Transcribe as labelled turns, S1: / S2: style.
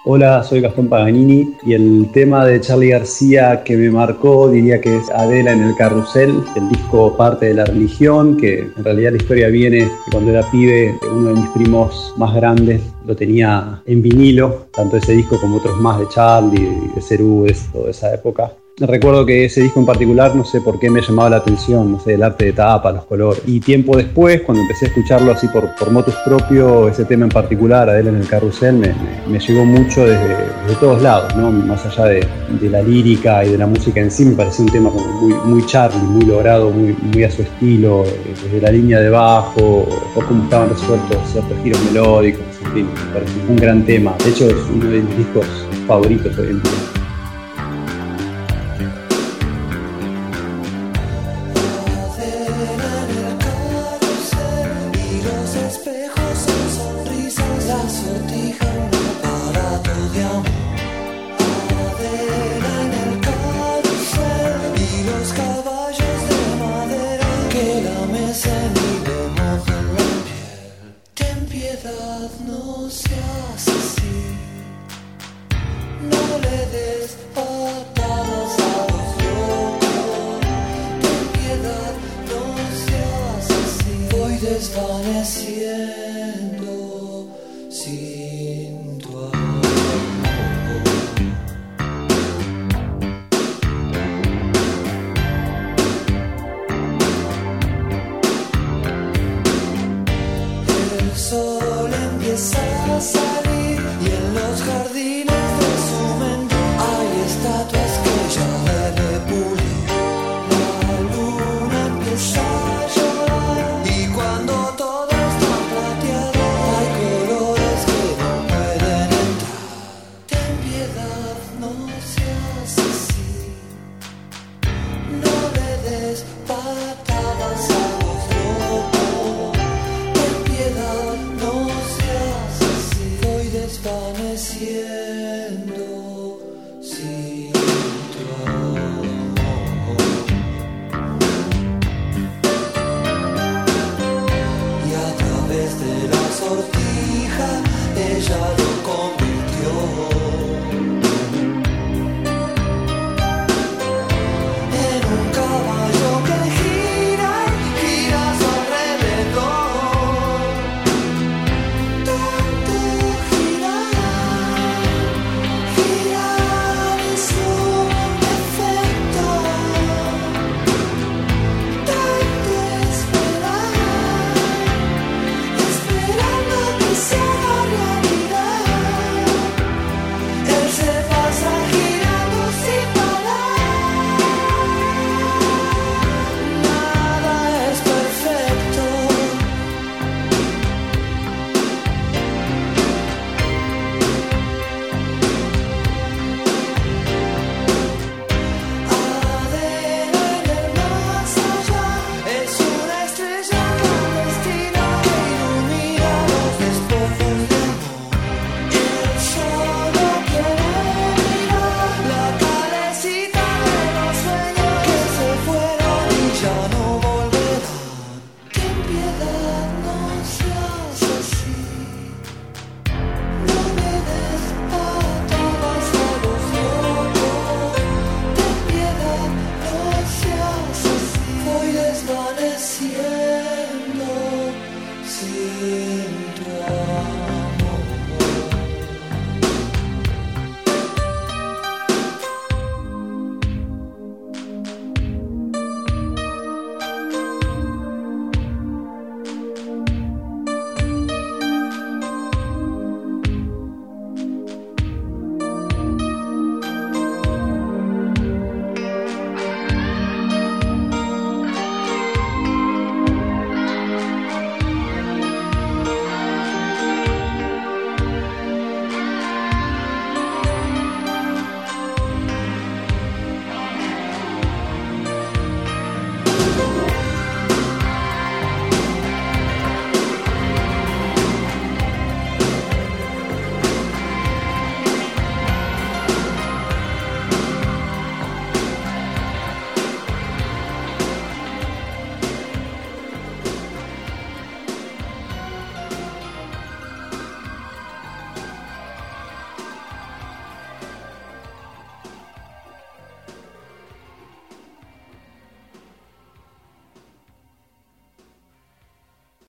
S1: Hola, soy Gastón Paganini y el tema de Charly García que me marcó diría que es Adela en el carrusel, el disco Parte de la religión, que en realidad la historia viene de cuando era pibe, uno de mis primos más grandes lo tenía en vinilo, tanto ese disco como otros más de Charly, de Cerú, de toda esa época. Recuerdo que ese disco en particular, no sé por qué me llamaba la atención, no sé, el arte de tapa, los colores. Y tiempo después, cuando empecé a escucharlo así por motus propio, ese tema en particular, Adela en el carrusel, me llegó mucho desde todos lados, ¿no? Más allá de la lírica y de la música en sí, me pareció un tema como muy Charly, muy logrado, muy a su estilo, desde la línea de bajo, o cómo estaban resueltos ciertos giros melódicos, en fin, me pareció un gran tema. De hecho, es uno de mis discos favoritos hoy en día.
S2: No seas así, no le des patadas a los locos. Ten piedad, no seas así. Voy desvaneciendo sin tu amor. El sol empieza a salir.